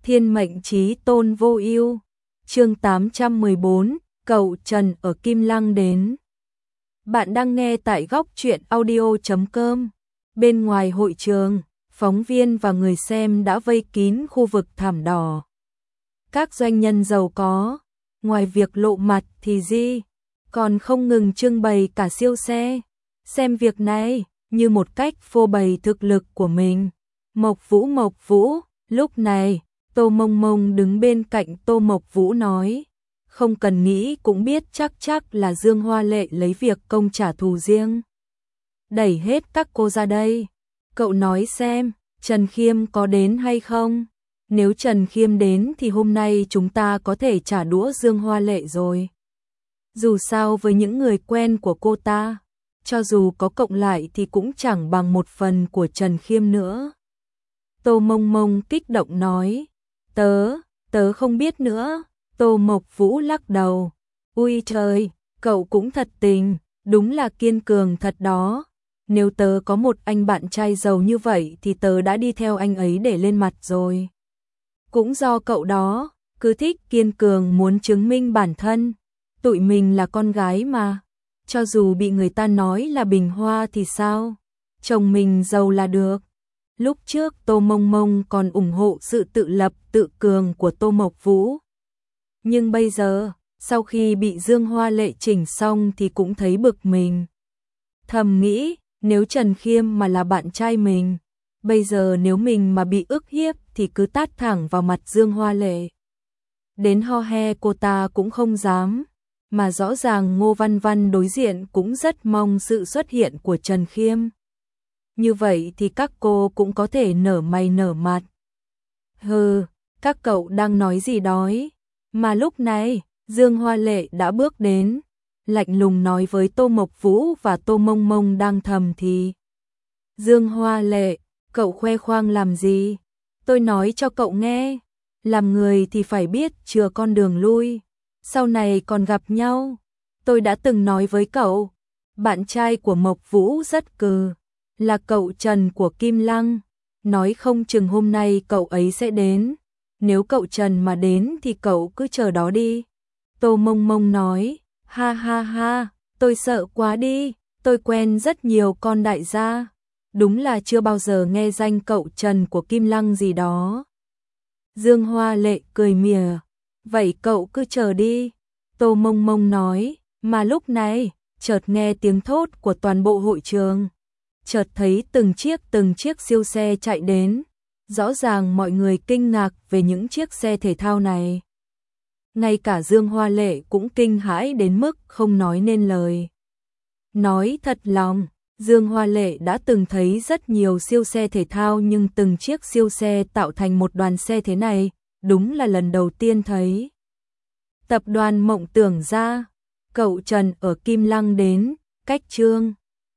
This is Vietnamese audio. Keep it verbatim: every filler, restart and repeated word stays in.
Thiên mệnh chí tôn vô ưu. Chương tám trăm mười bốn, cậu Trần ở Kim Lăng đến. Bạn đang nghe tại góc truyện audio chấm com. Bên ngoài hội trường, phóng viên và người xem đã vây kín khu vực thảm đỏ. Các doanh nhân giàu có, ngoài việc lộ mặt thì gì, còn không ngừng trưng bày cả siêu xe. Xem việc này như một cách phô bày thực lực của mình. Mộc Vũ Mộc Vũ, lúc này, Tô Mông Mông đứng bên cạnh Tô Mộc Vũ nói, không cần nghĩ cũng biết chắc chắc là Dương Hoa Lệ lấy việc công trả thù riêng. Đẩy hết các cô ra đây. Cậu nói xem, Trần Khiêm có đến hay không? Nếu Trần Khiêm đến thì hôm nay chúng ta có thể trả đũa Dương Hoa Lệ rồi. Dù sao với những người quen của cô ta, cho dù có cộng lại thì cũng chẳng bằng một phần của Trần Khiêm nữa. Tô Mông Mông kích động nói, tớ, tớ không biết nữa. Tô Mộc Vũ lắc đầu, ui trời, cậu cũng thật tình, đúng là kiên cường thật đó. Nếu tớ có một anh bạn trai giàu như vậy thì tớ đã đi theo anh ấy để lên mặt rồi. Cũng do cậu đó, cứ thích kiên cường muốn chứng minh bản thân. Tụi mình là con gái mà, cho dù bị người ta nói là bình hoa thì sao, chồng mình giàu là được. Lúc trước Tô Mông Mông còn ủng hộ sự tự lập tự cường của Tô Mộc Vũ. Nhưng bây giờ, sau khi bị Dương Hoa Lệ chỉnh xong thì cũng thấy bực mình. Thầm nghĩ, nếu Trần Khiêm mà là bạn trai mình, bây giờ nếu mình mà bị ức hiếp thì cứ tát thẳng vào mặt Dương Hoa Lệ. Đến ho he cô ta cũng không dám, mà rõ ràng Ngô Văn Văn đối diện cũng rất mong sự xuất hiện của Trần Khiêm. Như vậy thì các cô cũng có thể nở mày nở mặt. Hừ, các cậu đang nói gì đói? Mà lúc này, Dương Hoa Lệ đã bước đến, lạnh lùng nói với Tô Mộc Vũ và Tô Mông Mông đang thầm thì. Dương Hoa Lệ, cậu khoe khoang làm gì? Tôi nói cho cậu nghe, làm người thì phải biết chừa con đường lui, sau này còn gặp nhau. Tôi đã từng nói với cậu, bạn trai của Mộc Vũ rất cừ, là cậu Trần của Kim Lăng, nói không chừng hôm nay cậu ấy sẽ đến. Nếu cậu Trần mà đến thì cậu cứ chờ đó đi. Tô Mông Mông nói, ha ha ha, tôi sợ quá đi, tôi quen rất nhiều con đại gia. Đúng là chưa bao giờ nghe danh cậu Trần của Kim Lăng gì đó. Dương Hoa Lệ cười mỉa, vậy cậu cứ chờ đi. Tô Mông Mông nói, mà lúc này, chợt nghe tiếng thốt của toàn bộ hội trường. Chợt thấy từng chiếc từng chiếc siêu xe chạy đến. Rõ ràng mọi người kinh ngạc về những chiếc xe thể thao này. Ngay cả Dương Hoa Lệ cũng kinh hãi đến mức không nói nên lời. Nói thật lòng, Dương Hoa Lệ đã từng thấy rất nhiều siêu xe thể thao nhưng từng chiếc siêu xe tạo thành một đoàn xe thế này, đúng là lần đầu tiên thấy. Tập đoàn Mộng Tưởng ra, cậu Trần ở Kim Lăng đến, cách chương